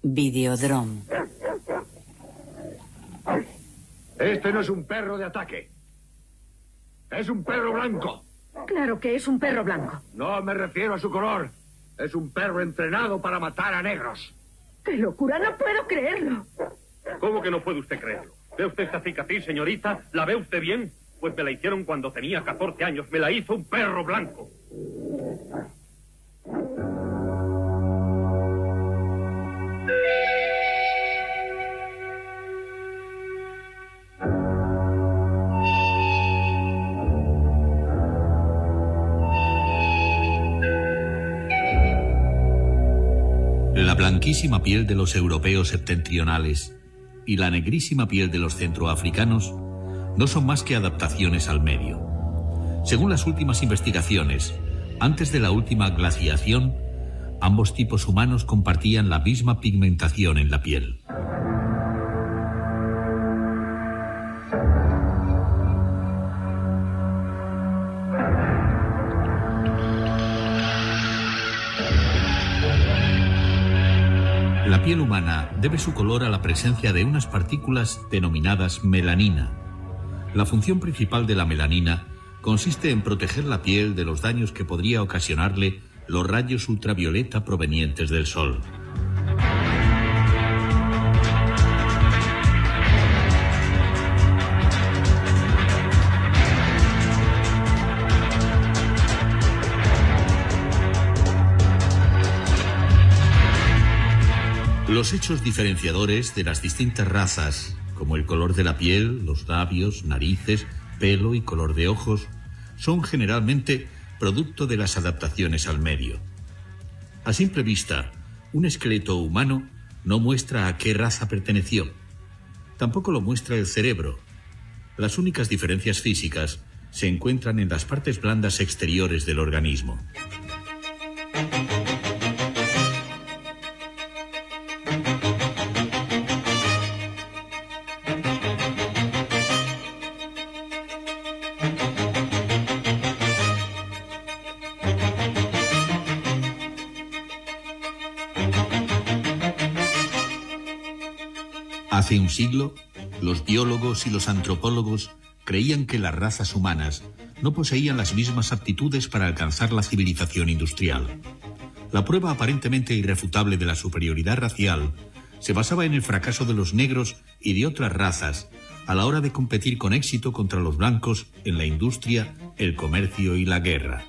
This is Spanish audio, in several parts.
Videodrome. Este no es un perro de ataque. Es un perro blanco. Claro que es un perro blanco. No me refiero a su color. Es un perro entrenado para matar a negros. ¡Qué locura! ¡No puedo creerlo! ¿Cómo que no puede usted creerlo? ¿Ve usted esta cicatriz, señorita? ¿La ve usted bien? Pues me la hicieron cuando tenía 14 años. Me la hizo un perro blanco. La blanquísima piel de los europeos septentrionales y la negrísima piel de los centroafricanos no son más que adaptaciones al medio. Según las últimas investigaciones, antes de la última glaciación, ambos tipos humanos compartían la misma pigmentación en la piel. La piel humana debe su color a la presencia de unas partículas denominadas melanina. La función principal de la melanina consiste en proteger la piel de los daños que podría ocasionarle los rayos ultravioleta provenientes del sol. Los hechos diferenciadores de las distintas razas, como el color de la piel, los labios, narices, pelo y color de ojos, son generalmente producto de las adaptaciones al medio. A simple vista, un esqueleto humano no muestra a qué raza perteneció. Tampoco lo muestra el cerebro. Las únicas diferencias físicas se encuentran en las partes blandas exteriores del organismo. Hace un siglo, los biólogos y los antropólogos creían que las razas humanas no poseían las mismas aptitudes para alcanzar la civilización industrial. La prueba aparentemente irrefutable de la superioridad racial se basaba en el fracaso de los negros y de otras razas a la hora de competir con éxito contra los blancos en la industria, el comercio y la guerra.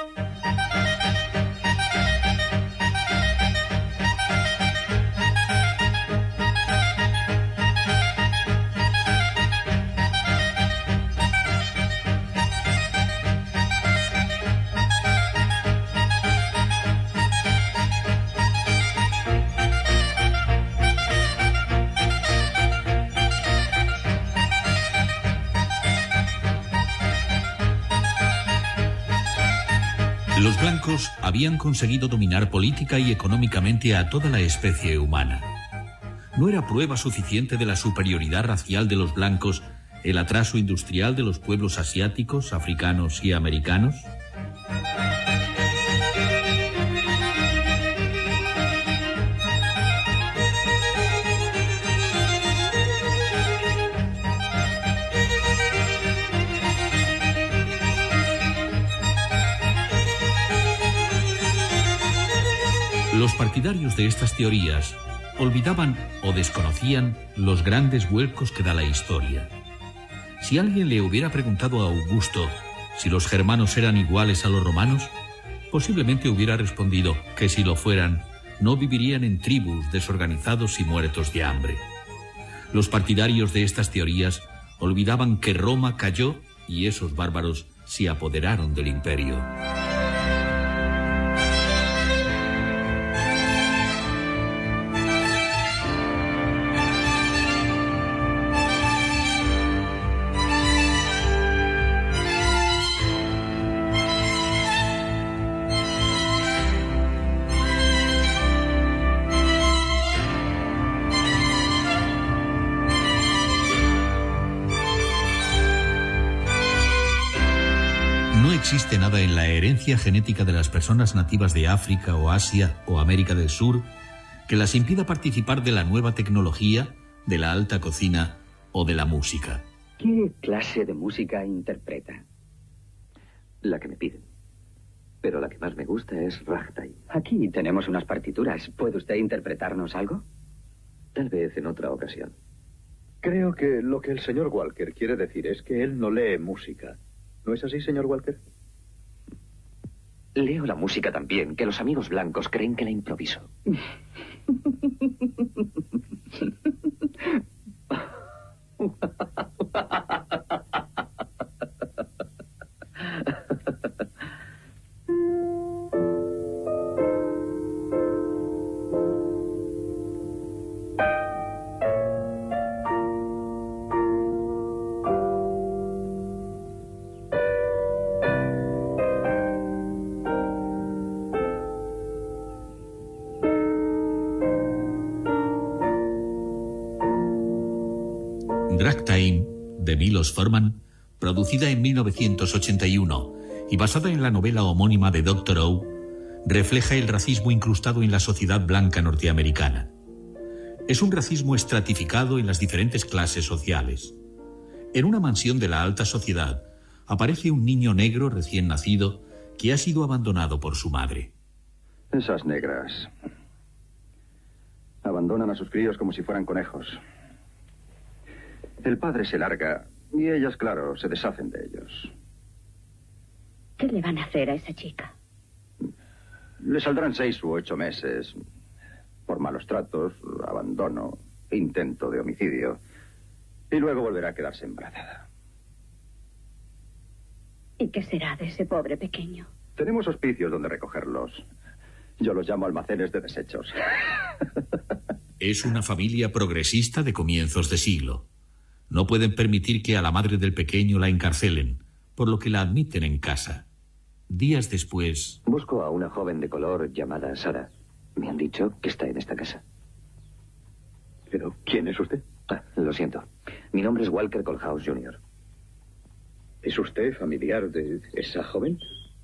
Los blancos habían conseguido dominar política y económicamente a toda la especie humana. ¿No era prueba suficiente de la superioridad racial de los blancos el atraso industrial de los pueblos asiáticos, africanos y americanos? Los partidarios de estas teorías olvidaban o desconocían los grandes vuelcos que da la historia. Si alguien le hubiera preguntado a Augusto si los germanos eran iguales a los romanos, posiblemente hubiera respondido que si lo fueran, no vivirían en tribus desorganizados y muertos de hambre. Los partidarios de estas teorías olvidaban que Roma cayó y esos bárbaros se apoderaron del imperio. No existe nada en la herencia genética de las personas nativas de África o Asia o América del Sur que las impida participar de la nueva tecnología, de la alta cocina o de la música. ¿Qué clase de música interpreta? La que me piden. Pero la que más me gusta es ragtime. Aquí tenemos unas partituras. ¿Puede usted interpretarnos algo? Tal vez en otra ocasión. Creo que lo que el señor Walker quiere decir es que él no lee música. ¿No es así, señor Walker? Leo la música tan bien que los amigos blancos creen que la improviso. Ragtime, de Milos Forman, producida en 1981 y basada en la novela homónima de Dr. O, refleja el racismo incrustado en la sociedad blanca norteamericana. Es un racismo estratificado en las diferentes clases sociales. En una mansión de la alta sociedad aparece un niño negro recién nacido que ha sido abandonado por su madre. Esas negras abandonan a sus críos como si fueran conejos. El padre se larga y ellas, claro, se deshacen de ellos. ¿Qué le van a hacer a esa chica? Le saldrán 6 u 8 meses por malos tratos, abandono, intento de homicidio. Y luego volverá a quedarse embarazada. ¿Y qué será de ese pobre pequeño? Tenemos hospicios donde recogerlos. Yo los llamo almacenes de desechos. Es una familia progresista de comienzos de siglo. No pueden permitir que a la madre del pequeño la encarcelen, por lo que la admiten en casa. Días después... Busco a una joven de color llamada Sara. Me han dicho que está en esta casa. ¿Pero quién es usted? Lo siento. Mi nombre es Walker Coldhouse Jr. ¿Es usted familiar de esa joven?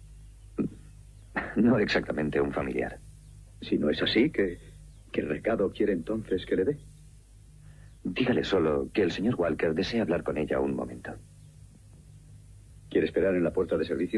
No exactamente un familiar. Si no es así, ¿qué recado quiere entonces que le dé? Dígale solo que el señor Walker desea hablar con ella un momento. ¿Quiere esperar en la puerta de servicio?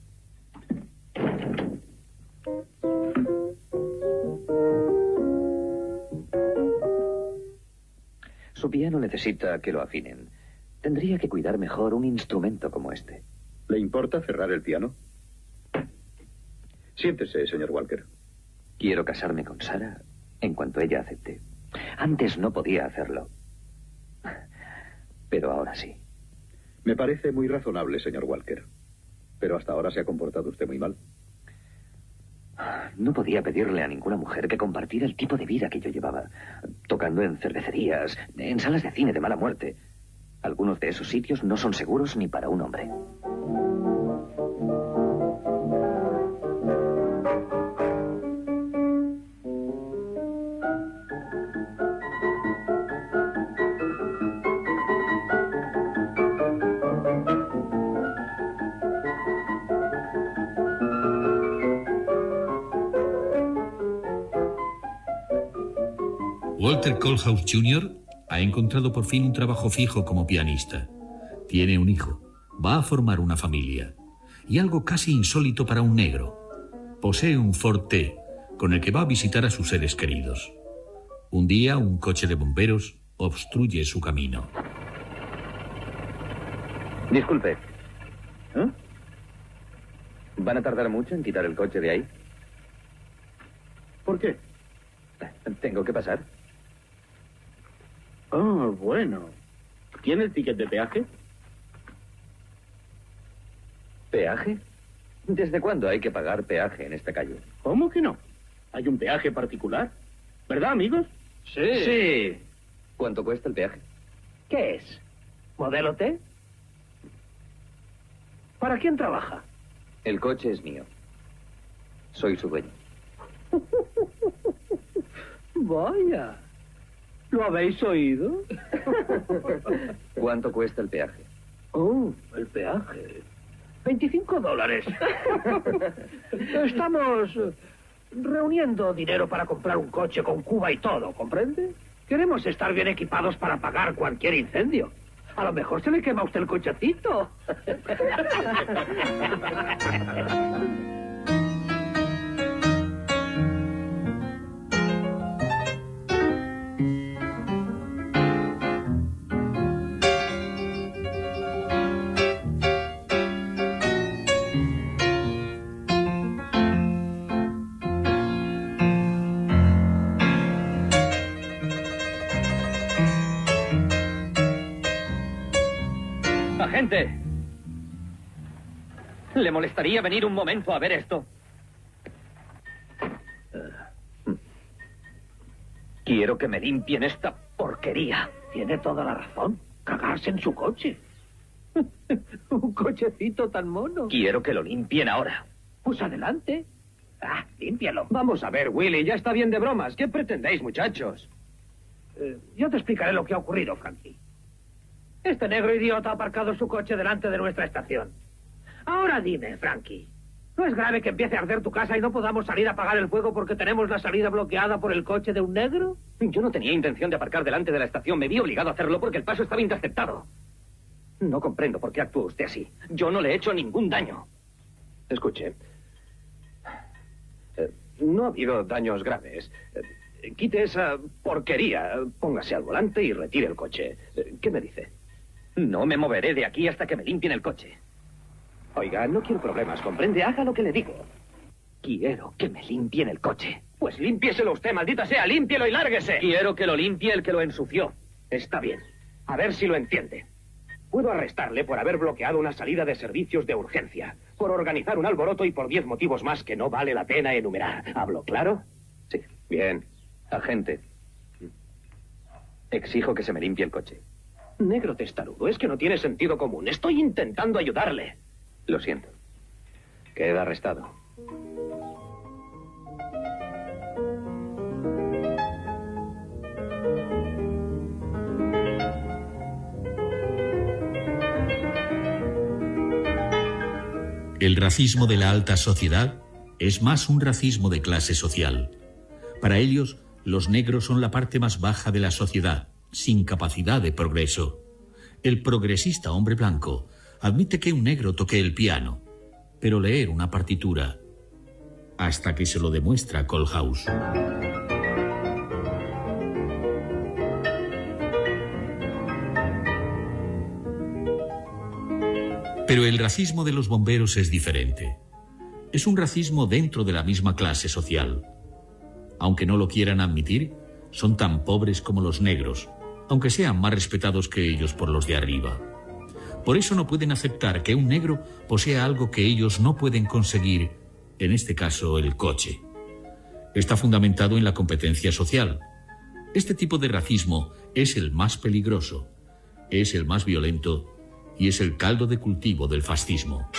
Su piano necesita que lo afinen. Tendría que cuidar mejor un instrumento como este. ¿Le importa cerrar el piano? Siéntese, señor Walker. Quiero casarme con Sara en cuanto ella acepte. Antes no podía hacerlo. Pero ahora sí. Me parece muy razonable, señor Walker. Pero hasta ahora se ha comportado usted muy mal. No podía pedirle a ninguna mujer que compartiera el tipo de vida que yo llevaba. Tocando en cervecerías, en salas de cine de mala muerte. Algunos de esos sitios no son seguros ni para un hombre. Walter Coldhouse Jr. ha encontrado por fin un trabajo fijo como pianista. Tiene un hijo, va a formar una familia. Y algo casi insólito para un negro. Posee un Ford T, con el que va a visitar a sus seres queridos. Un día, un coche de bomberos obstruye su camino. Disculpe. ¿Van a tardar mucho en quitar el coche de ahí? ¿Por qué? Tengo que pasar. Oh, bueno. ¿Tiene el ticket de peaje? ¿Peaje? ¿Desde cuándo hay que pagar peaje en esta calle? ¿Cómo que no? Hay un peaje particular. ¿Verdad, amigos? Sí. ¿Cuánto cuesta el peaje? ¿Qué es? ¿Modelo T? ¿Para quién trabaja? El coche es mío. Soy su dueño. Vaya. ¿Lo habéis oído? ¿Cuánto cuesta el peaje? Oh, el peaje. $25. Estamos reuniendo dinero para comprar un coche con cuba y todo, ¿comprende? Queremos estar bien equipados para pagar cualquier incendio. A lo mejor se le quema a usted el cochecito. ¡Agente! ¿Le molestaría venir un momento a ver esto? Quiero que me limpien esta porquería. Tiene toda la razón. Cagarse en su coche. Un cochecito tan mono. Quiero que lo limpien ahora. Pues adelante. Límpialo. Vamos a ver, Willy, ya está bien de bromas. ¿Qué pretendéis, muchachos? Yo te explicaré lo que ha ocurrido, Frankie. Este negro idiota ha aparcado su coche delante de nuestra estación. Ahora dime, Frankie, ¿no es grave que empiece a arder tu casa y no podamos salir a apagar el fuego porque tenemos la salida bloqueada por el coche de un negro? Yo no tenía intención de aparcar delante de la estación. Me vi obligado a hacerlo porque el paso estaba interceptado. No comprendo por qué actúa usted así. Yo no le he hecho ningún daño. Escuche. No ha habido daños graves. Quite esa porquería, póngase al volante y retire el coche. ¿Qué me dice? No me moveré de aquí hasta que me limpien el coche. Oiga, no quiero problemas, ¿comprende? Haga lo que le digo. Quiero que me limpien el coche. Pues límpieselo usted, maldita sea, límpielo y lárguese. Quiero que lo limpie el que lo ensució. Está bien. A ver si lo entiende. Puedo arrestarle por haber bloqueado una salida de servicios de urgencia, por organizar un alboroto y por 10 motivos más que no vale la pena enumerar. ¿Hablo claro? Sí. Bien. Agente, exijo que se me limpie el coche. Negro testarudo, es que no tiene sentido común. Estoy intentando ayudarle. Lo siento. Queda arrestado. El racismo de la alta sociedad es más un racismo de clase social. Para ellos, los negros son la parte más baja de la sociedad, sin capacidad de progreso. El progresista hombre blanco admite que un negro toque el piano, pero leer una partitura, hasta que se lo demuestra Colehouse. Pero el racismo de los bomberos es diferente. Es un racismo dentro de la misma clase social. Aunque no lo quieran admitir, son tan pobres como los negros, aunque sean más respetados que ellos por los de arriba. Por eso no pueden aceptar que un negro posea algo que ellos no pueden conseguir, en este caso el coche. Está fundamentado en la competencia social. Este tipo de racismo es el más peligroso, es el más violento y es el caldo de cultivo del fascismo.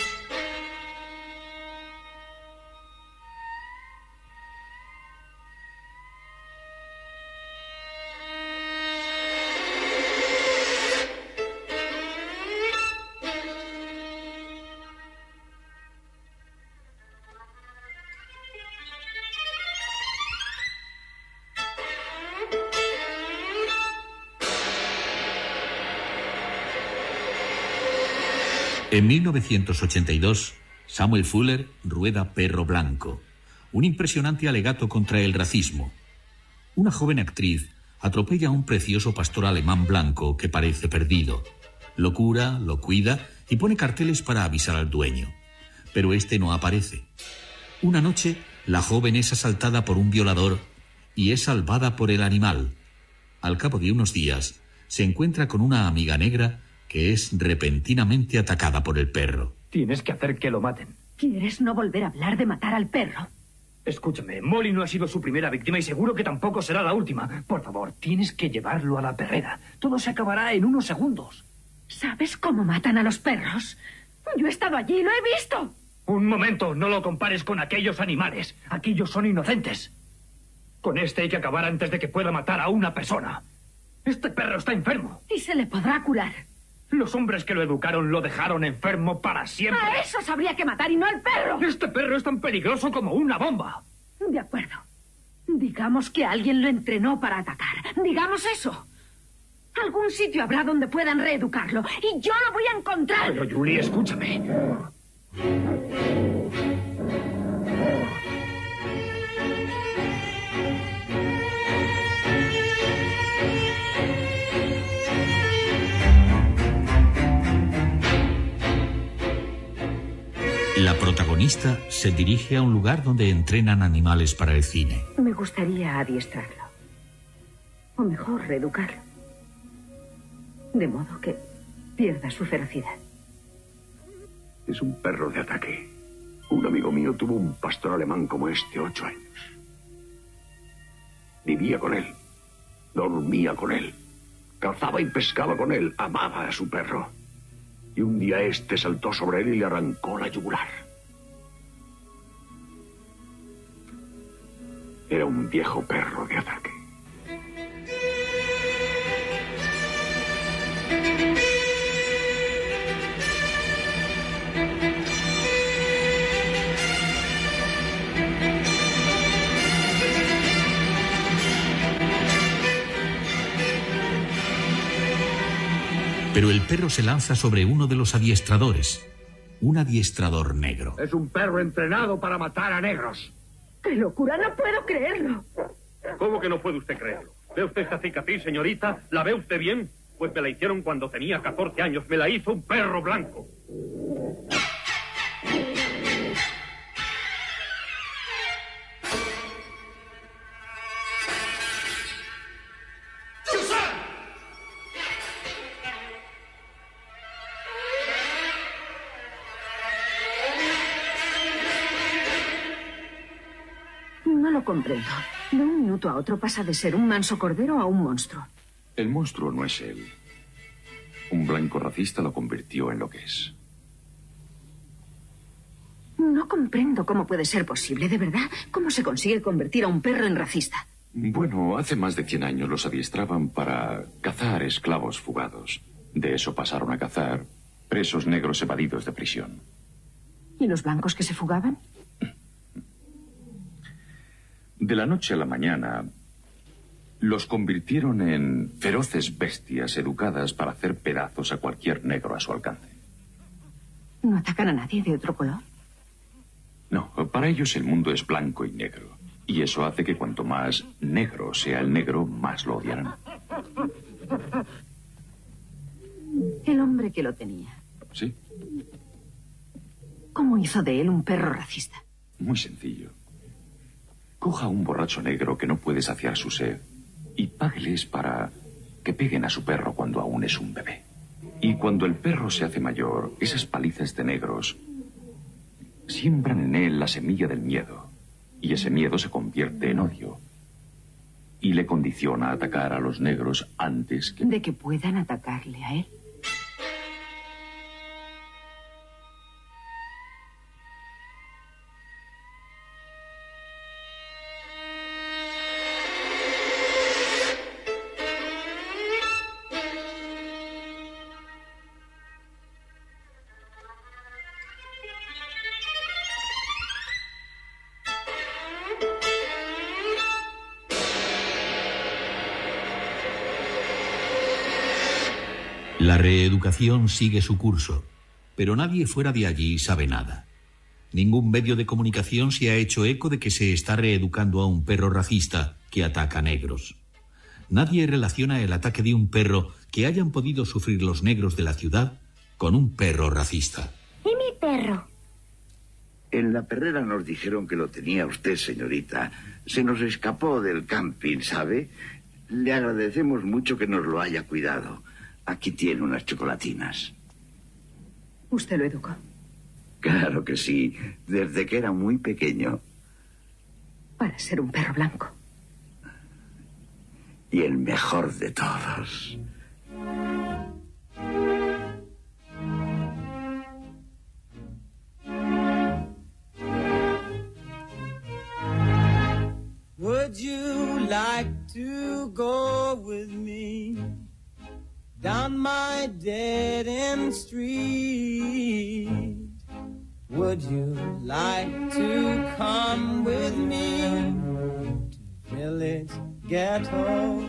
En 1982, Samuel Fuller rueda Perro Blanco, un impresionante alegato contra el racismo. Una joven actriz atropella a un precioso pastor alemán blanco que parece perdido. Lo cura, lo cuida y pone carteles para avisar al dueño. Pero este no aparece. Una noche, la joven es asaltada por un violador y es salvada por el animal. Al cabo de unos días, se encuentra con una amiga negra que es repentinamente atacada por el perro. Tienes que hacer que lo maten. ¿Quieres no volver a hablar de matar al perro? Escúchame, Molly no ha sido su primera víctima y seguro que tampoco será la última. Por favor, tienes que llevarlo a la perrera. Todo se acabará en unos segundos. ¿Sabes cómo matan a los perros? Yo he estado allí, lo he visto. Un momento, no lo compares con aquellos animales. Aquellos son inocentes. Con este hay que acabar antes de que pueda matar a una persona. Este perro está enfermo. Y se le podrá curar. Los hombres que lo educaron lo dejaron enfermo para siempre. A esos habría que matar y no al perro. Este perro es tan peligroso como una bomba. De acuerdo. Digamos que alguien lo entrenó para atacar. Digamos eso. Algún sitio habrá donde puedan reeducarlo. Y yo lo voy a encontrar. Pero, Julie, escúchame. La protagonista se dirige a un lugar donde entrenan animales para el cine. Me gustaría adiestrarlo. O mejor, reeducarlo. De modo que pierda su ferocidad. Es un perro de ataque. Un amigo mío tuvo un pastor alemán como este 8 años. Vivía con él. Dormía con él. Cazaba y pescaba con él. Amaba a su perro. Y un día este saltó sobre él y le arrancó la yugular. Era un viejo perro de ataque. Pero el perro se lanza sobre uno de los adiestradores, un adiestrador negro. Es un perro entrenado para matar a negros. ¡Qué locura! ¡No puedo creerlo! ¿Cómo que no puede usted creerlo? ¿Ve usted esta cicatriz, señorita? ¿La ve usted bien? Pues me la hicieron cuando tenía 14 años. Me la hizo un perro blanco. No lo comprendo. De un minuto a otro pasa de ser un manso cordero a un monstruo. El monstruo no es él. Un blanco racista lo convirtió en lo que es. No comprendo cómo puede ser posible, de verdad. ¿Cómo se consigue convertir a un perro en racista? Bueno, hace más de 100 años los adiestraban para cazar esclavos fugados. De eso pasaron a cazar presos negros evadidos de prisión. ¿Y los blancos que se fugaban? De la noche a la mañana, los convirtieron en feroces bestias educadas para hacer pedazos a cualquier negro a su alcance. ¿No atacan a nadie de otro color? No, para ellos el mundo es blanco y negro. Y eso hace que cuanto más negro sea el negro, más lo odiarán. El hombre que lo tenía. Sí. ¿Cómo hizo de él un perro racista? Muy sencillo. Coja a un borracho negro que no puede saciar su sed y págueles para que peguen a su perro cuando aún es un bebé. Y cuando el perro se hace mayor, esas palizas de negros siembran en él la semilla del miedo. Y ese miedo se convierte en odio. Y le condiciona a atacar a los negros antes que... ¿De que puedan atacarle a él? La reeducación sigue su curso, pero nadie fuera de allí sabe nada. Ningún medio de comunicación se ha hecho eco de que se está reeducando a un perro racista que ataca a negros. Nadie relaciona el ataque de un perro que hayan podido sufrir los negros de la ciudad con un perro racista. ¿Y mi perro? En la perrera nos dijeron que lo tenía usted, señorita. Se nos escapó del camping, ¿sabe? Le agradecemos mucho que nos lo haya cuidado. Aquí tiene unas chocolatinas. ¿Usted lo educó? Claro que sí, desde que era muy pequeño. Para ser un perro blanco. Y el mejor de todos. Would you like to go with me down my dead-end street? Would you like to come with me village ghetto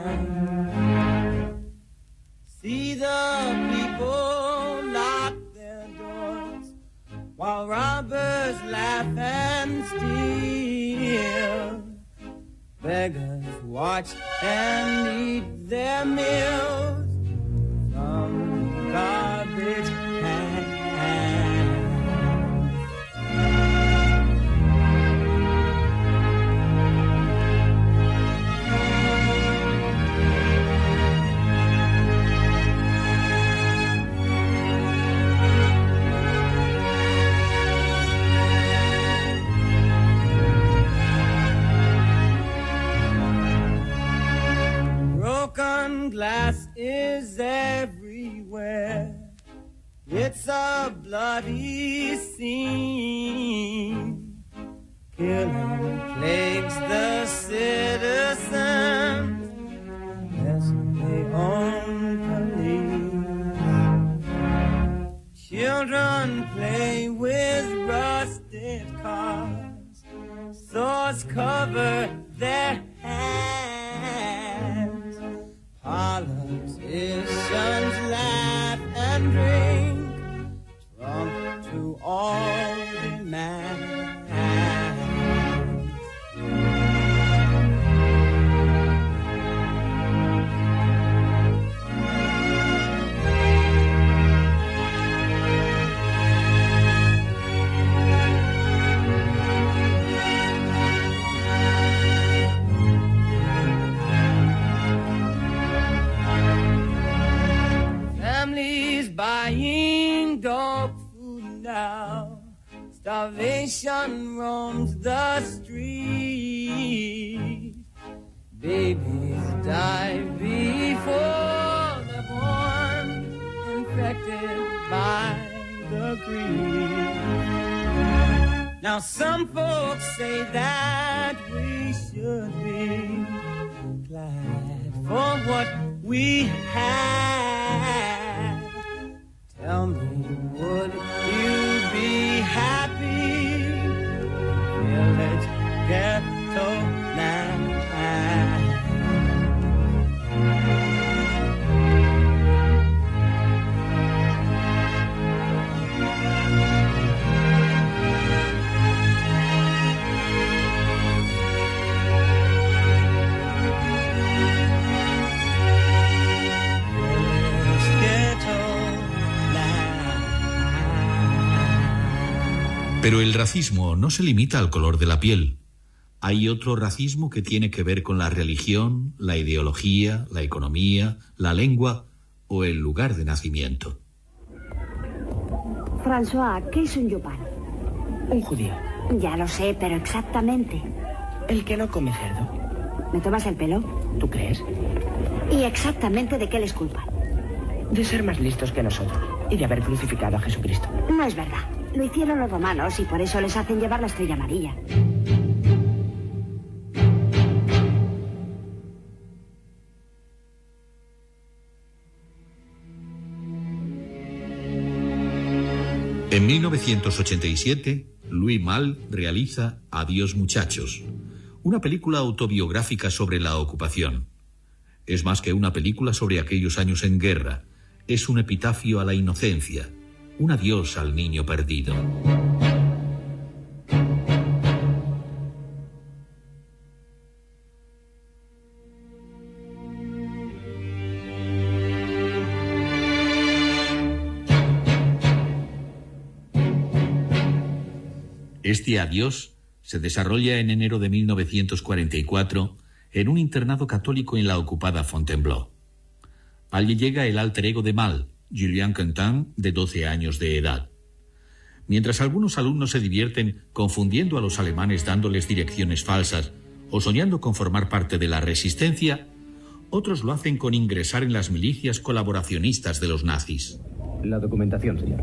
land. See the people lock their doors while robbers laugh and steal. Beggars watch and eat their meals from garbage cans. Broken glass is everywhere. It's a bloody scene. Killing plagues the citizens. Yes, they own police. Children play with rusted cars. Swords cover their hands. Politicians laugh and drink, Trump to all demands. Families buying dog food now. Starvation roams the street. Babies die before they're born, infected by the greed. Now some folks say that we should be glad for what we have. Tell me, would you be happy? Village ghetto land. Pero el racismo no se limita al color de la piel. Hay otro racismo que tiene que ver con la religión, la ideología, la economía, la lengua o el lugar de nacimiento. François, ¿qué es un yupán? Un judío. Ya lo sé, pero exactamente. El que no come cerdo. ¿Me tomas el pelo? ¿Tú crees? ¿Y exactamente de qué les culpan? De ser más listos que nosotros y de haber crucificado a Jesucristo. No es verdad. Lo hicieron los romanos y por eso les hacen llevar la estrella amarilla. En 1987, Louis Malle realiza Adiós muchachos, una película autobiográfica sobre la ocupación. Es más que una película sobre aquellos años en guerra. Es un epitafio a la inocencia, un adiós al niño perdido. Este adiós se desarrolla en enero de 1944 en un internado católico en la ocupada Fontainebleau. Allí llega el alter ego de Malle, Julien Quentin, de 12 años de edad. Mientras algunos alumnos se divierten confundiendo a los alemanes dándoles direcciones falsas o soñando con formar parte de la resistencia, otros lo hacen con ingresar en las milicias colaboracionistas de los nazis. La documentación, señor.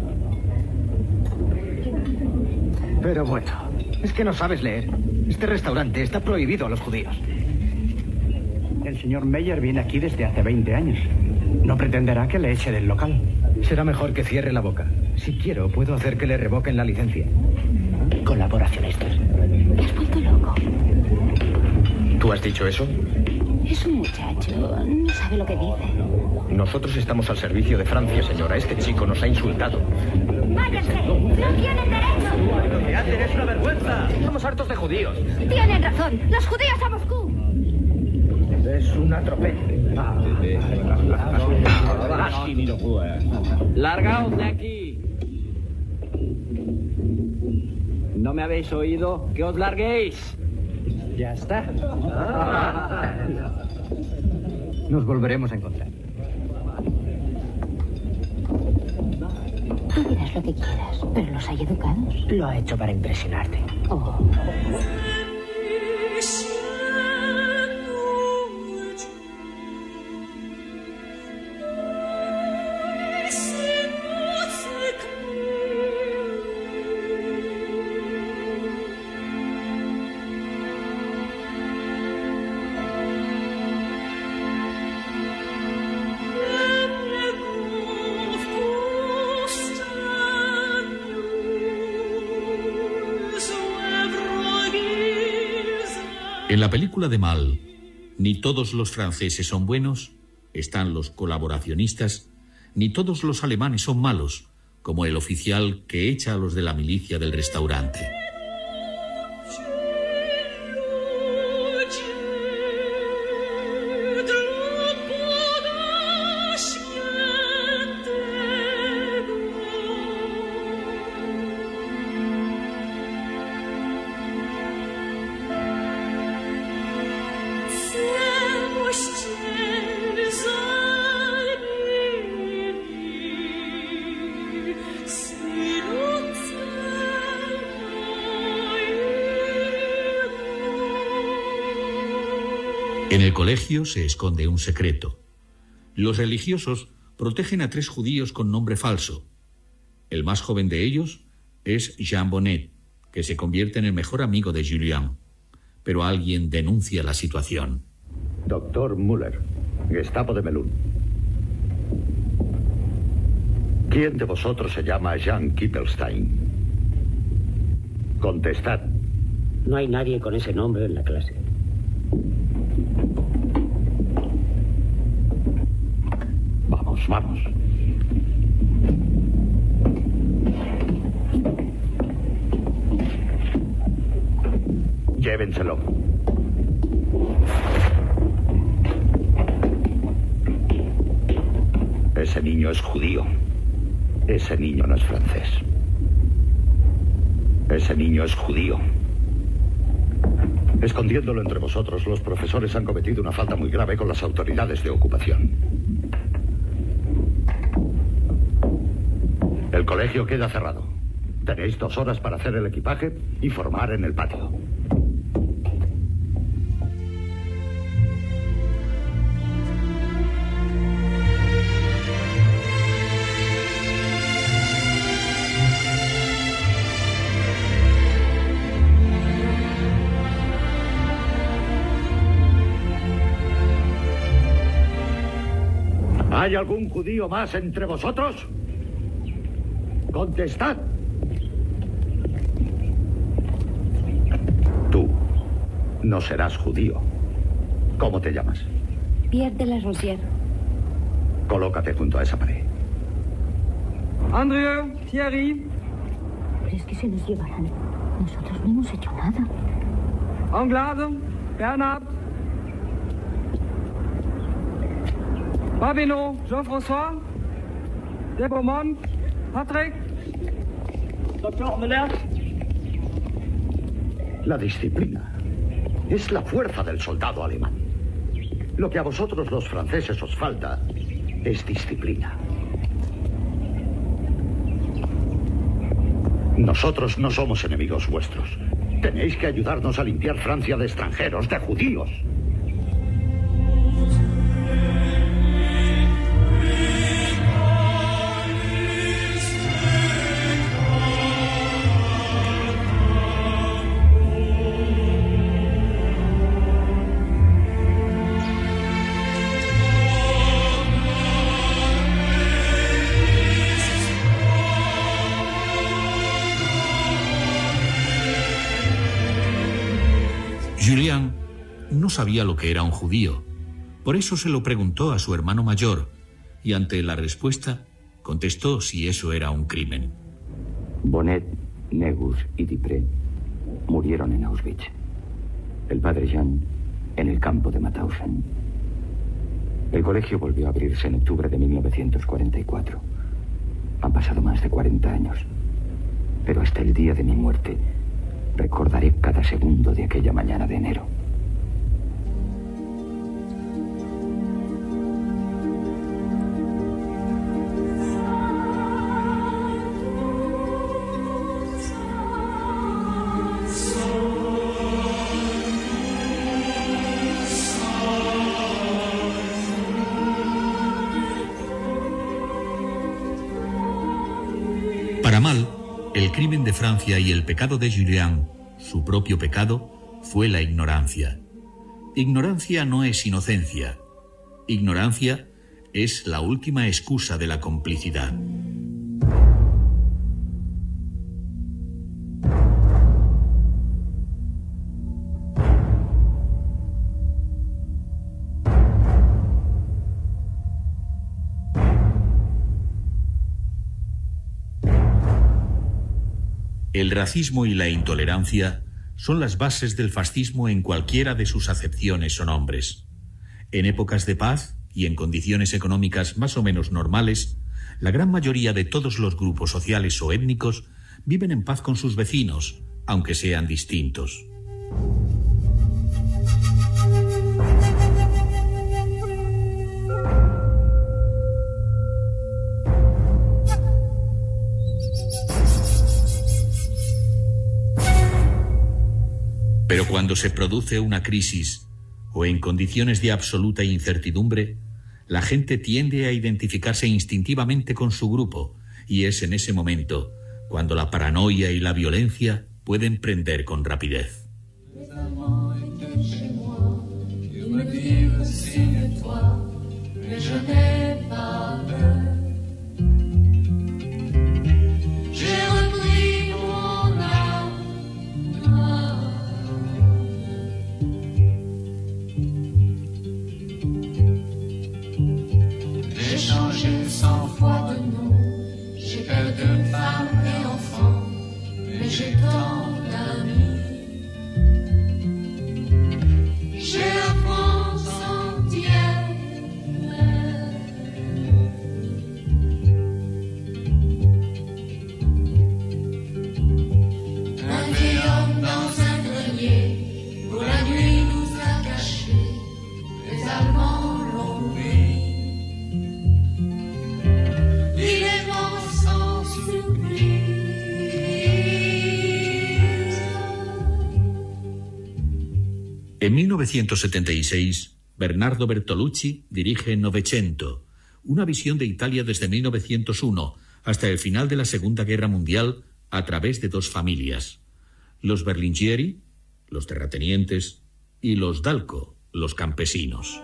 Pero bueno, es que no sabes leer. Este restaurante está prohibido a los judíos. El señor Meyer viene aquí desde hace 20 años. No pretenderá que le eche del local. Será mejor que cierre la boca. Si quiero, puedo hacer que le revoquen la licencia. Colaboracionistas. Me has vuelto loco. Tú has dicho eso? Es un muchacho. No sabe lo que dice. Nosotros estamos al servicio de Francia, señora. Este chico nos ha insultado. ¡Váyanse! ¡No tienen derecho! Lo que hacen es una vergüenza. Estamos hartos de judíos. Tienen razón. Los judíos a Moscú. Es un atropello. Largaos de aquí. ¿No me habéis oído? ¡Que os larguéis! Ya está. Nos volveremos a encontrar. Tú dirás lo que quieras, pero los hay educados. Lo ha hecho para impresionarte. Oh. En la película de Mal, ni todos los franceses son buenos, están los colaboracionistas, ni todos los alemanes son malos, como el oficial que echa a los de la milicia del restaurante. En el colegio se esconde un secreto. Los religiosos protegen a 3 judíos con nombre falso. El más joven de ellos es Jean Bonnet, que se convierte en el mejor amigo de Julien. Pero alguien denuncia la situación. Doctor Müller, Gestapo de Melun. ¿Quién de vosotros se llama Jean Kippelstein? Contestad. No hay nadie con ese nombre en la clase. Vamos. Llévenselo. Ese niño es judío. Ese niño no es francés. Ese niño es judío. Escondiéndolo entre vosotros, los profesores han cometido una falta muy grave con las autoridades de ocupación. El colegio queda cerrado. Tenéis 2 horas para hacer el equipaje y formar en el patio. ¿Hay algún judío más entre vosotros? ¡Contestad! Tú no serás judío. ¿Cómo te llamas? Pierre de la Rosière. Colócate junto a esa pared. André, Thierry. ¿Crees que se nos llevarán? Nosotros no hemos hecho nada. Anglade, Bernard. Babino, Jean-François. De Beaumont, Patrick. Doctor Müller. La disciplina es la fuerza del soldado alemán. Lo que a vosotros los franceses os falta es disciplina. Nosotros no somos enemigos vuestros. Tenéis que ayudarnos a limpiar Francia de extranjeros, de judíos. Julien no sabía lo que era un judío. Por eso se lo preguntó a su hermano mayor, y ante la respuesta contestó si eso era un crimen. Bonnet, Negus y Dupré murieron en Auschwitz. El padre Jean en el campo de Mauthausen. El colegio volvió a abrirse en octubre de 1944. Han pasado más de 40 años. Pero hasta el día de mi muerte recordaré cada segundo de aquella mañana de enero. Para Mal, el crimen de Francia y el pecado de Julian, su propio pecado, fue la ignorancia. Ignorancia no es inocencia. Ignorancia es la última excusa de la complicidad. El racismo y la intolerancia son las bases del fascismo en cualquiera de sus acepciones o nombres. En épocas de paz y en condiciones económicas más o menos normales, la gran mayoría de todos los grupos sociales o étnicos viven en paz con sus vecinos, aunque sean distintos. Pero cuando se produce una crisis o en condiciones de absoluta incertidumbre, la gente tiende a identificarse instintivamente con su grupo, y es en ese momento cuando la paranoia y la violencia pueden prender con rapidez. En 1976, Bernardo Bertolucci dirige Novecento, una visión de Italia desde 1901 hasta el final de la Segunda Guerra Mundial a través de dos familias: los Berlingieri, los terratenientes, y los Dalco, los campesinos.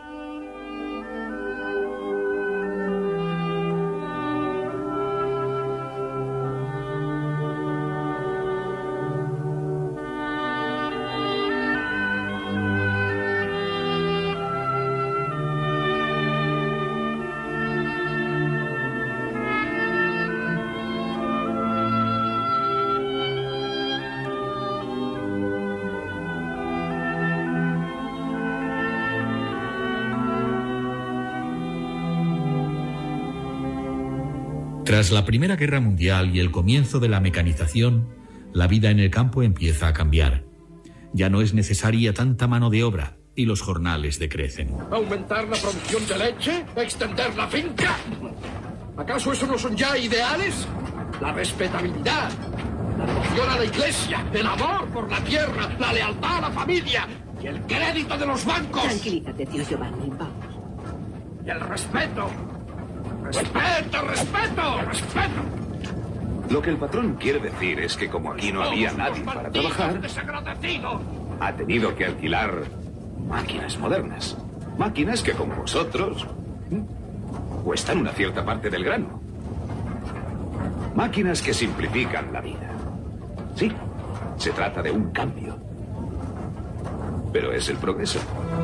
Tras la Primera Guerra Mundial y el comienzo de la mecanización, la vida en el campo empieza a cambiar. Ya no es necesaria tanta mano de obra y los jornales decrecen. ¿Aumentar la producción de leche? ¿Extender la finca? ¿Acaso eso no son ya ideales? La respetabilidad, la devoción a la iglesia, el amor por la tierra, la lealtad a la familia y el crédito de los bancos. Tranquilízate, tío Giovanni, vamos. Y el respeto. ¡Respeto, respeto, respeto! Lo que el patrón quiere decir es que como aquí no había nadie para trabajar, ha tenido que alquilar máquinas modernas. Máquinas que, como vosotros, cuestan una cierta parte del grano. Máquinas que simplifican la vida. Sí, se trata de un cambio. Pero es el progreso.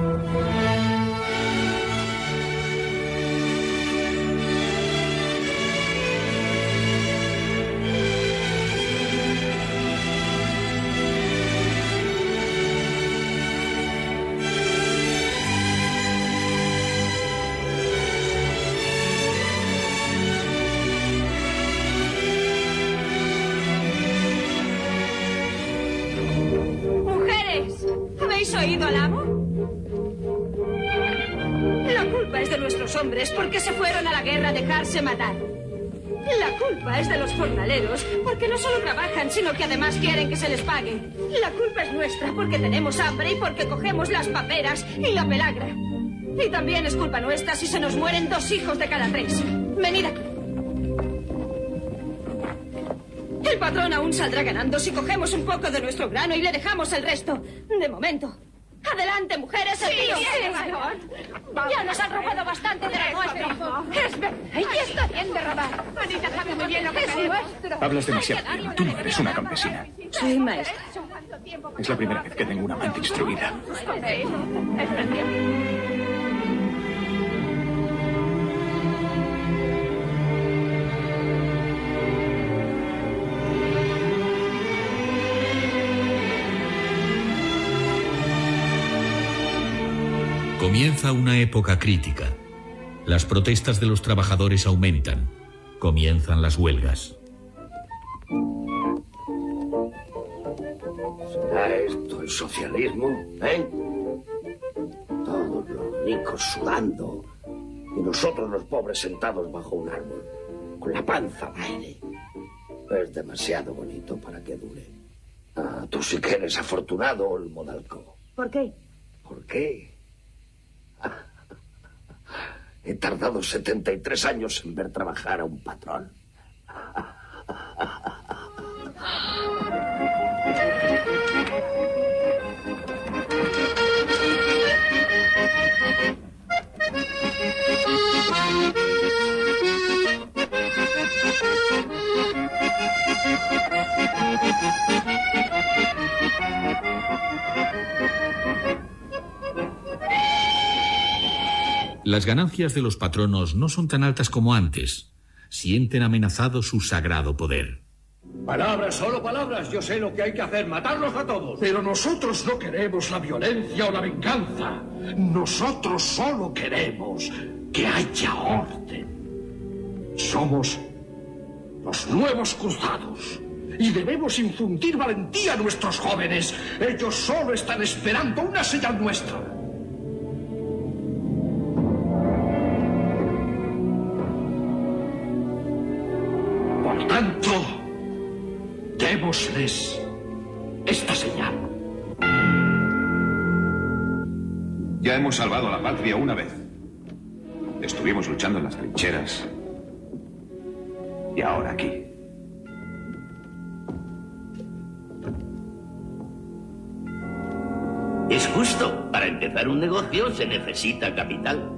¿Habéis oído al amo? La culpa es de nuestros hombres porque se fueron a la guerra a dejarse matar. La culpa es de los jornaleros porque no solo trabajan, sino que además quieren que se les pague. La culpa es nuestra porque tenemos hambre y porque cogemos las paperas y la pelagra. Y también es culpa nuestra si se nos mueren 2 hijos de cada 3. Venid aquí. El patrón aún saldrá ganando si cogemos un poco de nuestro grano y le dejamos el resto. De momento. Adelante, mujeres, el tío. Ya nos han robado bastante de lo nuestro. Es verdad, y está bien de robar. Anita sabe muy bien lo que es nuestro. Hablas demasiado. Tú no eres una campesina. Soy maestra. Es la primera vez que tengo una amante instruida. Comienza una época crítica. Las protestas de los trabajadores aumentan. Comienzan las huelgas. ¿Será esto el socialismo? Todos los ricos sudando y nosotros los pobres sentados bajo un árbol, con la panza al aire. Es demasiado bonito para que dure. Ah, tú sí que eres afortunado, Olmodalco. ¿Por qué? ¿Por qué? He tardado 73 años en ver trabajar a un patrón. Las ganancias de los patronos no son tan altas como antes. Sienten amenazado su sagrado poder. Palabras, solo palabras. Yo sé lo que hay que hacer, matarlos a todos. Pero nosotros no queremos la violencia o la venganza. Nosotros solo queremos que haya orden. Somos los nuevos cruzados. Y debemos infundir valentía a nuestros jóvenes. Ellos solo están esperando una señal nuestra. Por tanto, démosles esta señal. Ya hemos salvado a la patria una vez. Estuvimos luchando en las trincheras. Y ahora aquí. Es justo. Para empezar un negocio se necesita capital.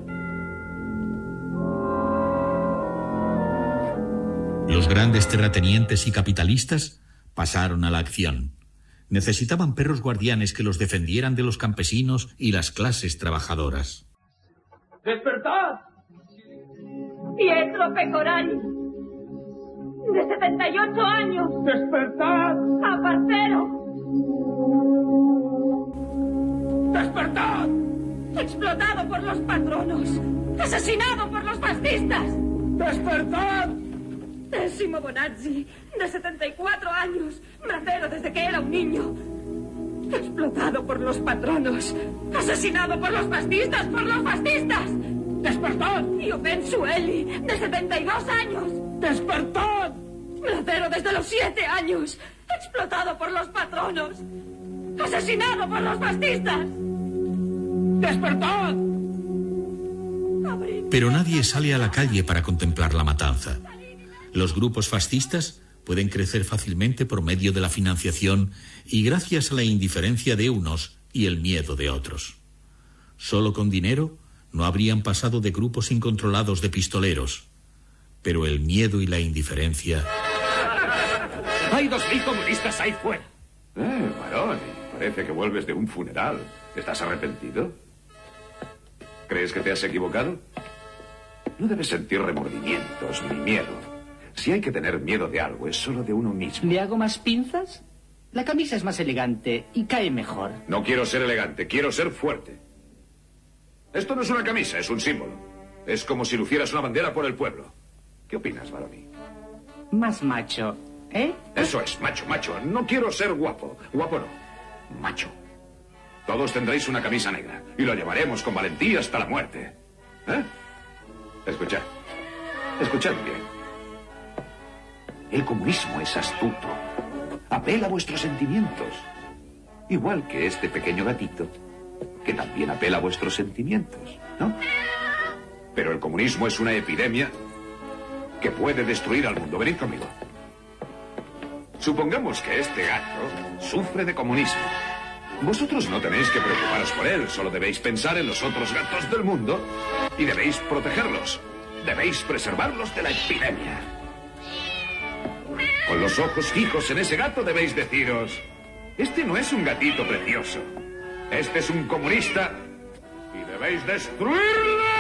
Los grandes terratenientes y capitalistas pasaron a la acción. Necesitaban perros guardianes que los defendieran de los campesinos y las clases trabajadoras. ¡Despertad! Pietro Pecorari, de 78 años. ¡Despertad! ¡Aparcero! ¡Despertad! Explotado por los patronos. Asesinado por los fascistas. ¡Despertad! Décimo Bonazzi, de 74 años, bracero desde que era un niño. Explotado por los patronos. Asesinado por los fascistas, ¡Despertad! Y Bensueli, de 72 años. ¡Despertad! Bracero desde los 7 años. Explotado por los patronos. Asesinado por los fascistas. ¡Despertad! Pero nadie sale a la calle para contemplar la matanza. Los grupos fascistas pueden crecer fácilmente por medio de la financiación y gracias a la indiferencia de unos y el miedo de otros. Solo con dinero no habrían pasado de grupos incontrolados de pistoleros. Pero el miedo y la indiferencia... Hay 2000 comunistas ahí fuera. Varón, Parece que vuelves de un funeral. ¿Estás arrepentido? ¿Crees que te has equivocado? No debes sentir remordimientos ni miedo. Si hay que tener miedo de algo, es solo de uno mismo. ¿Le hago más pinzas? La camisa es más elegante y cae mejor. No quiero ser elegante, quiero ser fuerte. Esto no es una camisa, es un símbolo. Es como si lucieras una bandera por el pueblo. ¿Qué opinas, Baroni? Más macho, ¿eh? Eso es, macho, macho. No quiero ser guapo. Guapo no. Macho. Todos tendréis una camisa negra y lo llevaremos con valentía hasta la muerte. ¿Eh? Escuchad. Escuchad bien. El comunismo es astuto. Apela a vuestros sentimientos. Igual que este pequeño gatito, que también apela a vuestros sentimientos, ¿no? Pero el comunismo es una epidemia que puede destruir al mundo. Venid conmigo. Supongamos que este gato sufre de comunismo. Vosotros no tenéis que preocuparos por él, solo debéis pensar en los otros gatos del mundo y debéis protegerlos. Debéis preservarlos de la epidemia. Con los ojos fijos en ese gato debéis deciros: este no es un gatito precioso. Este es un comunista y debéis destruirlo.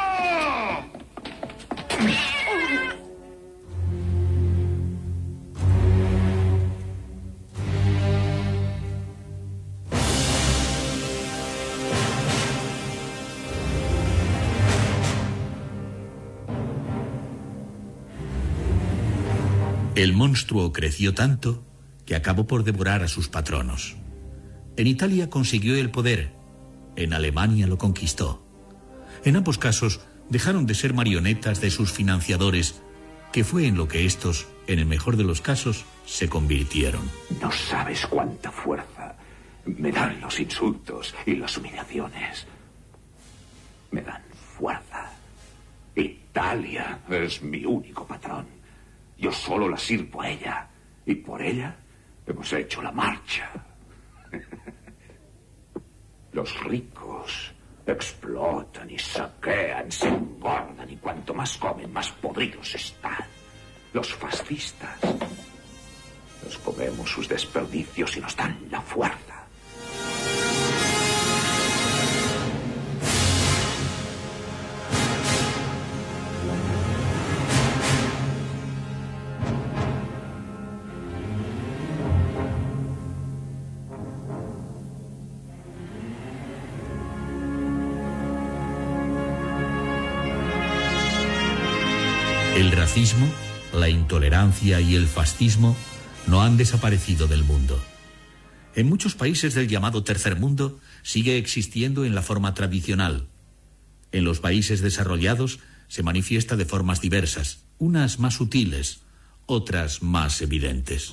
El monstruo creció tanto que acabó por devorar a sus patronos. En Italia consiguió el poder, en Alemania lo conquistó. En ambos casos dejaron de ser marionetas de sus financiadores, que fue en lo que estos, en el mejor de los casos, se convirtieron. No sabes cuánta fuerza me dan los insultos y las humillaciones. Me dan fuerza. Italia es mi único patrón. Yo solo la sirvo a ella. Y por ella hemos hecho la marcha. Los ricos explotan y saquean, se engordan y cuanto más comen, más podridos están. Los fascistas nos comemos sus desperdicios y nos dan la fuerza. El racismo, la intolerancia y el fascismo no han desaparecido del mundo. En muchos países del llamado tercer mundo sigue existiendo en la forma tradicional. En los países desarrollados se manifiesta de formas diversas, unas más sutiles, otras más evidentes.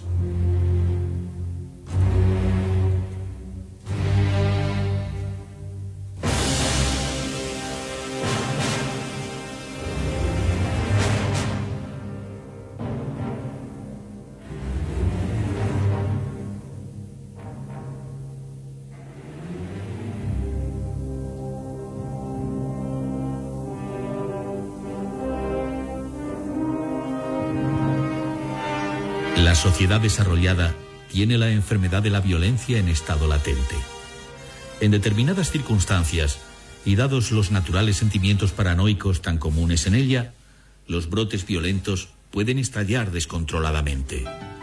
La sociedad desarrollada tiene la enfermedad de la violencia en estado latente. En determinadas circunstancias, y dados los naturales sentimientos paranoicos tan comunes en ella, los brotes violentos pueden estallar descontroladamente.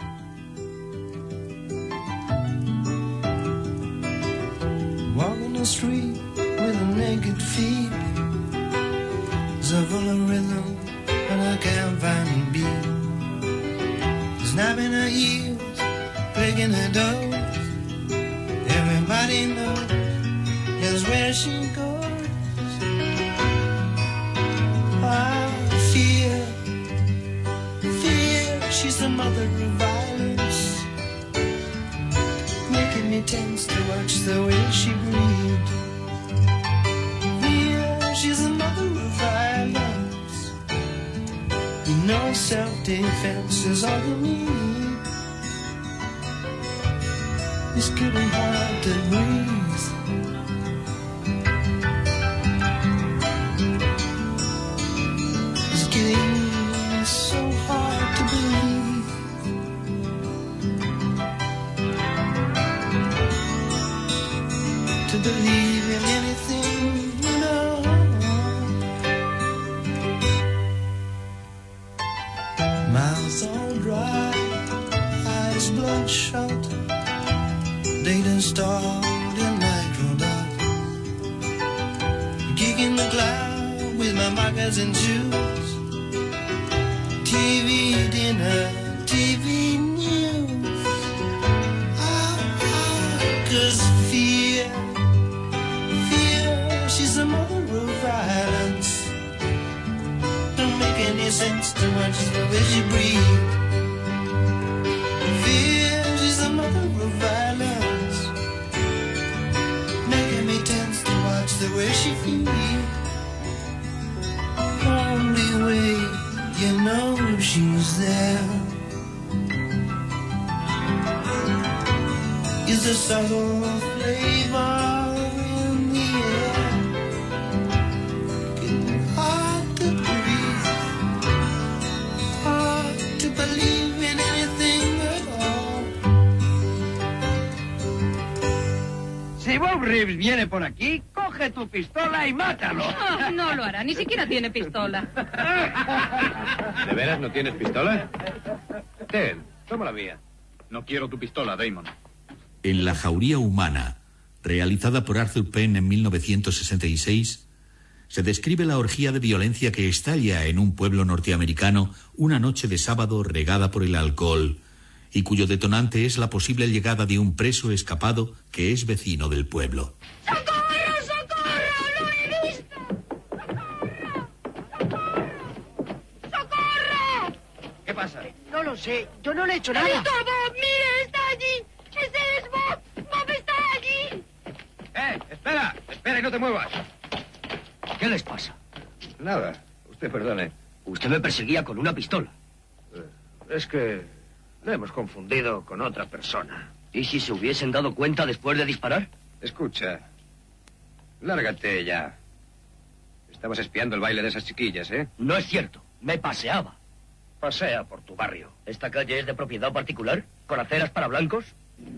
Walking the street with a naked feet, it's a full of rhythm and I can't find a beat. Snapping her heels, clicking her toes. Everybody knows just where she goes. Ah, fear, she's the mother of violence, making me tense to watch the way she breathes. Fear, she's the mother of violence. You know self-defense is all you need. It's getting hard to breathe. It's getting so hard to breathe. to believe in anything, no. Mouth all dry, eyes bloodshot, date installed in microdot. Gig in the cloud with my markers and shoes. TV dinner, TV news. Cause fear, she's the mother of violence. Don't make any sense to watch the way she breathes. Fear, she's the mother of violence. Making me tense to watch the way she feels. Only way you know she's there is the subtle flavor in the air. Getting hard to breathe, hard to believe in anything at all. Si Bob Reeves viene por aquí, coge tu pistola y mátalo. Oh, no lo hará, ni siquiera tiene pistola. ¿De veras no tienes pistola? Ten, toma la mía. No quiero tu pistola, Damon. En La jauría humana, realizada por Arthur Penn en 1966, se describe la orgía de violencia que estalla en un pueblo norteamericano una noche de sábado regada por el alcohol, y cuyo detonante es la posible llegada de un preso escapado que es vecino del pueblo. ¡Socorro, socorro! ¡Lo he visto! ¡Socorro! ¿Qué pasa? No lo sé, yo no le he hecho nada. ¡Está Bob! ¡Mire, está allí! ¡Ese es Bob! ¡Bob está allí! Espera y no te muevas. ¿Qué les pasa? Nada, usted perdone. Usted me perseguía con una pistola. Es que le hemos confundido con otra persona. ¿Y si se hubiesen dado cuenta después de disparar? Escucha, lárgate ya. Estabas espiando el baile de esas chiquillas, ¿eh? No es cierto, me paseaba. Pasea por tu barrio. ¿Esta calle es de propiedad particular? ¿Con aceras para blancos?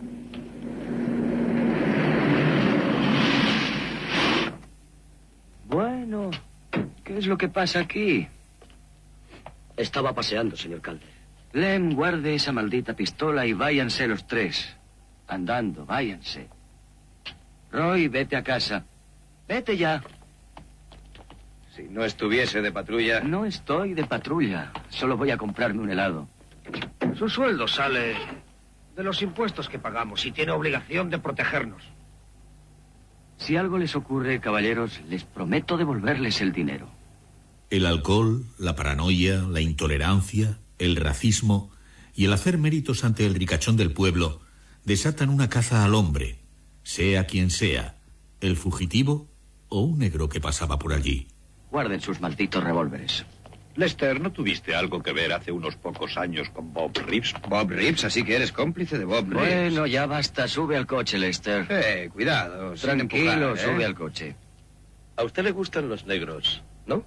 Bueno, ¿qué es lo que pasa aquí? Estaba paseando, señor Calder. Lem, guarde esa maldita pistola y váyanse los tres. Andando, váyanse. Roy, vete a casa. Vete ya. Si no estuviese de patrulla... No estoy de patrulla. Solo voy a comprarme un helado. Su sueldo sale de los impuestos que pagamos y tiene obligación de protegernos. Si algo les ocurre, caballeros, les prometo devolverles el dinero. El alcohol, la paranoia, la intolerancia, el racismo y el hacer méritos ante el ricachón del pueblo desatan una caza al hombre, sea quien sea, el fugitivo o un negro que pasaba por allí. Guarden sus malditos revólveres. Lester, ¿no tuviste algo que ver hace unos pocos años con Bob Reeves? Bob Reeves, así que eres cómplice de Bob Reeves. Bueno, ya basta. Sube al coche, Lester. Cuidado. Tranquilo, sin empujar, sube al coche. A usted le gustan los negros, ¿no?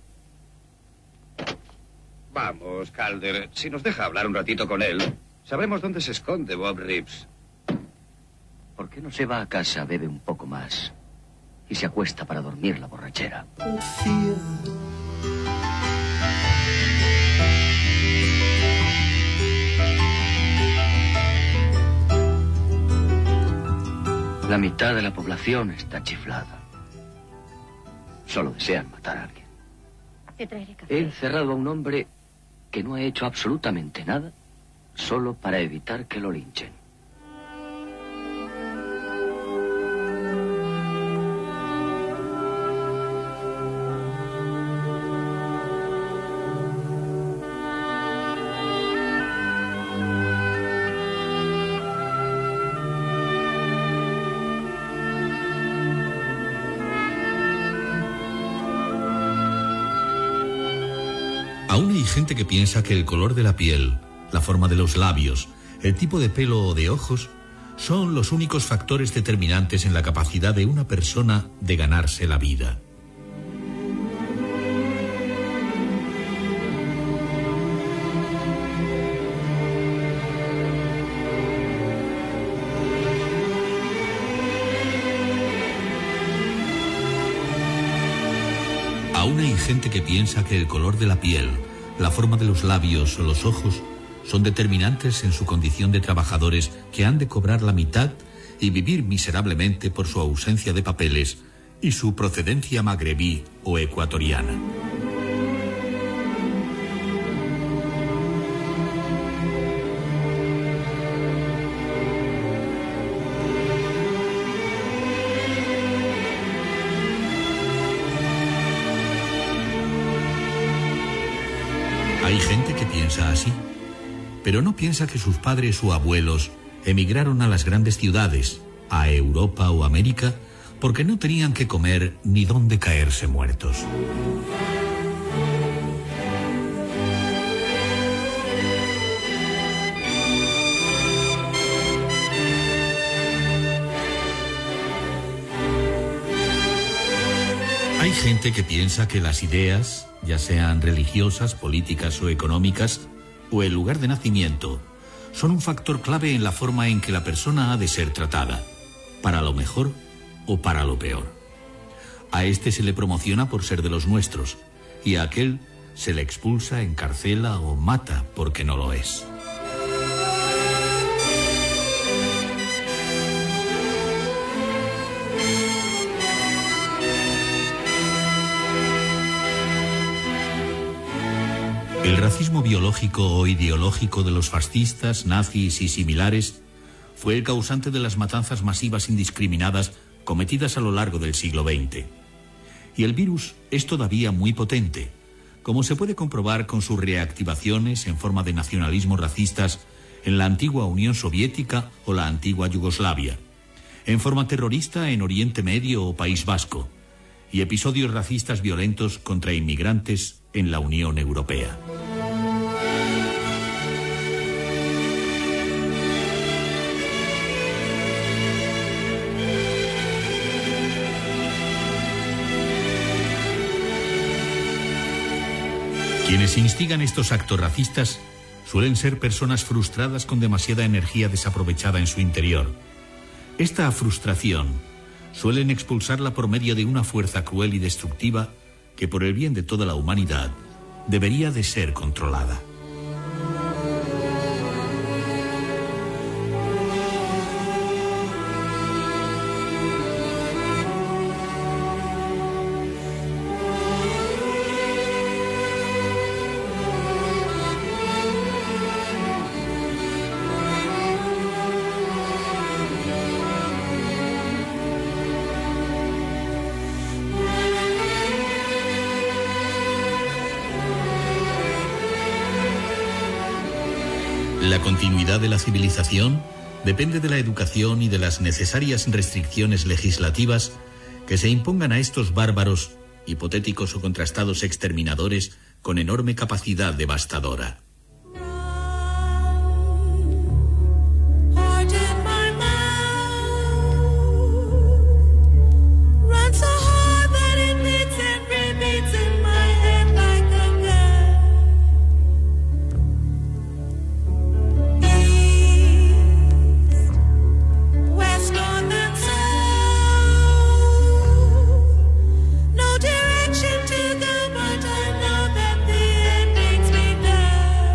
Vamos, Calder. Si nos deja hablar un ratito con él, sabremos dónde se esconde Bob Reeves. ¿Por qué no se va a casa, bebe un poco más y se acuesta para dormir la borrachera? La mitad de la población está chiflada. Solo desean matar a alguien. Te traeré café. He encerrado a un hombre que no ha hecho absolutamente nada solo para evitar que lo linchen. Aún hay gente que piensa que el color de la piel, la forma de los labios, el tipo de pelo o de ojos son los únicos factores determinantes en la capacidad de una persona de ganarse la vida. Aún hay gente que piensa que el color de la piel, la forma de los labios o los ojos son determinantes en su condición de trabajadores que han de cobrar la mitad y vivir miserablemente por su ausencia de papeles y su procedencia magrebí o ecuatoriana. Hay gente que piensa así, pero no piensa que sus padres o abuelos emigraron a las grandes ciudades, a Europa o América, porque no tenían que comer ni dónde caerse muertos. Hay gente que piensa que las ideas, ya sean religiosas, políticas o económicas, o el lugar de nacimiento, son un factor clave en la forma en que la persona ha de ser tratada, para lo mejor o para lo peor. A este se le promociona por ser de los nuestros, y a aquel se le expulsa, encarcela o mata porque no lo es. El racismo biológico o ideológico de los fascistas, nazis y similares fue el causante de las matanzas masivas indiscriminadas cometidas a lo largo del siglo XX. Y el virus es todavía muy potente, como se puede comprobar con sus reactivaciones en forma de nacionalismos racistas en la antigua Unión Soviética o la antigua Yugoslavia, en forma terrorista en Oriente Medio o País Vasco, y episodios racistas violentos contra inmigrantes en la Unión Europea. Quienes instigan estos actos racistas suelen ser personas frustradas con demasiada energía desaprovechada en su interior. Esta frustración suelen expulsarla por medio de una fuerza cruel y destructiva que, por el bien de toda la humanidad, debería de ser controlada. La continuidad de la civilización depende de la educación y de las necesarias restricciones legislativas que se impongan a estos bárbaros, hipotéticos o contrastados exterminadores con enorme capacidad devastadora. No direction to go, but I know that the ending's been done.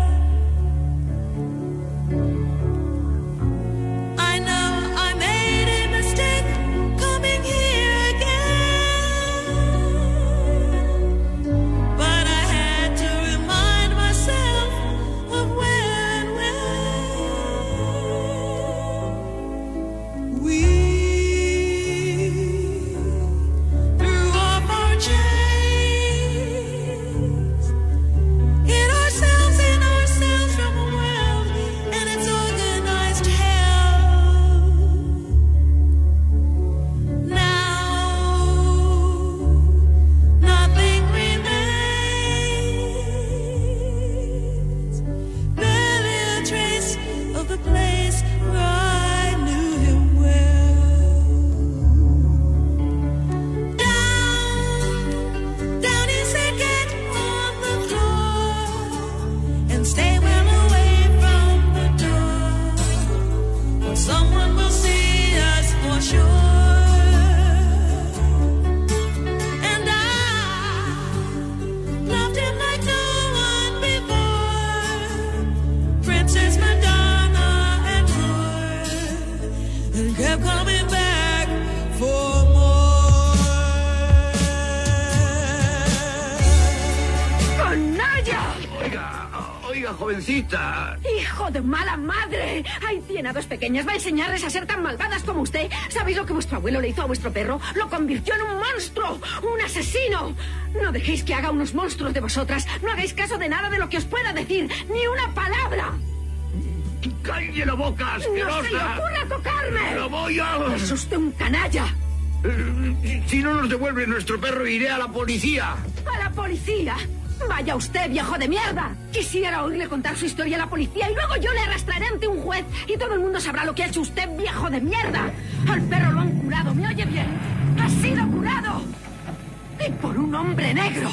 diga, jovencita. ¡Hijo de mala madre! Ahí tiene a dos pequeñas. Va a enseñarles a ser tan malvadas como usted. ¿Sabéis lo que vuestro abuelo le hizo a vuestro perro? Lo convirtió en un monstruo, un asesino. No dejéis que haga unos monstruos de vosotras. No hagáis caso de nada de lo que os pueda decir. ¡Ni una palabra! ¡Calle la boca, asquerosa! ¡No se le ocurra tocarme! ¡Lo voy a... ¡Es usted un canalla! Si no nos devuelve nuestro perro, iré a la policía. ¿A la policía? Vaya usted, viejo de mierda. Quisiera oírle contar su historia a la policía y luego yo le arrastraré ante un juez y todo el mundo sabrá lo que ha hecho usted, viejo de mierda. Al perro lo han curado, ¿me oye bien? ¡Ha sido curado! Y por un hombre negro.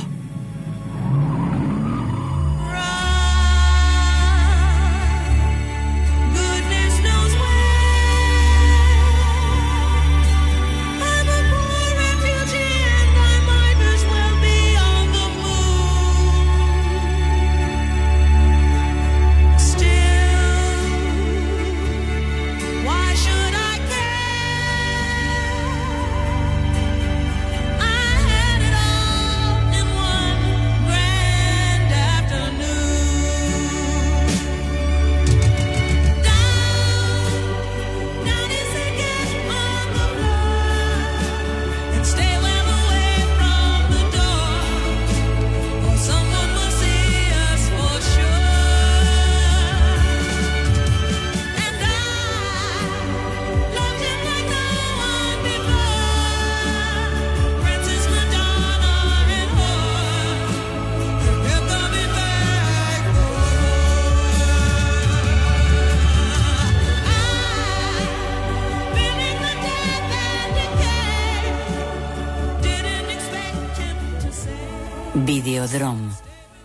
Videodrome.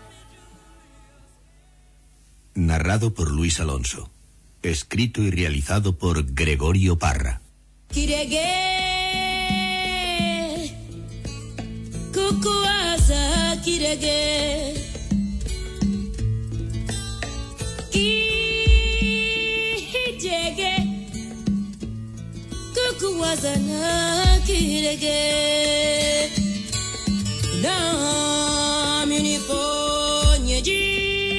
Narrado por Luis Alonso. Escrito y realizado por Gregorio Parra. Kirege, kukuasa kirege, kijege, kukuasa na kirege, na minifonyeji.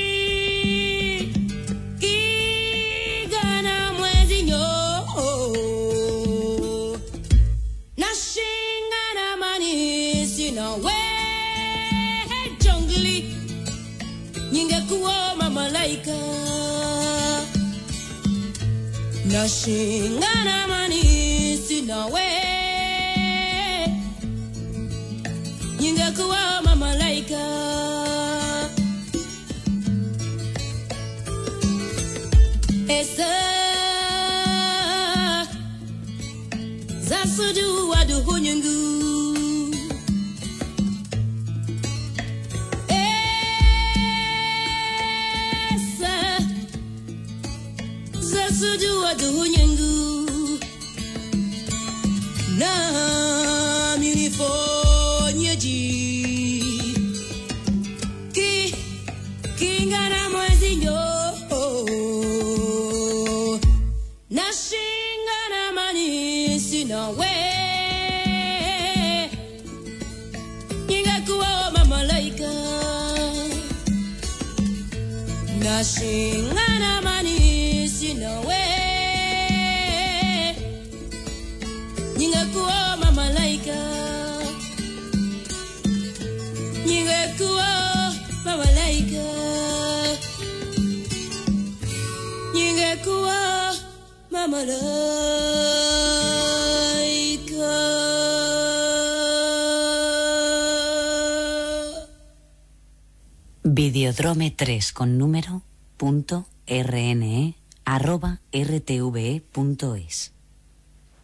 Nashingana manisi nawe ningekuwa mamalaika esa zasudu wadu hunyungu Dunyangu na minifonyeji kingana mwezinyo na shingana manisi nawe ningekuwa mamalaika na shingana manisi nawe ningekuwa mamalaika ningekuwa mamalaika ningekuwa mamalaika. Videodrome 3 con número .rne@rtve.es